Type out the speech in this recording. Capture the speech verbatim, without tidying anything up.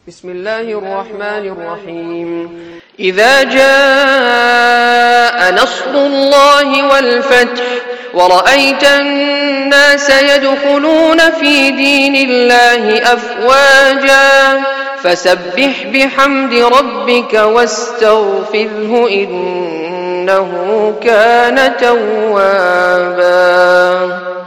بسم الله الرحمن الرحيم إذا جاء نصر الله والفتح ورأيت الناس يدخلون في دين الله أفواجا فسبح بحمد ربك واستغفره إنه كان توابا.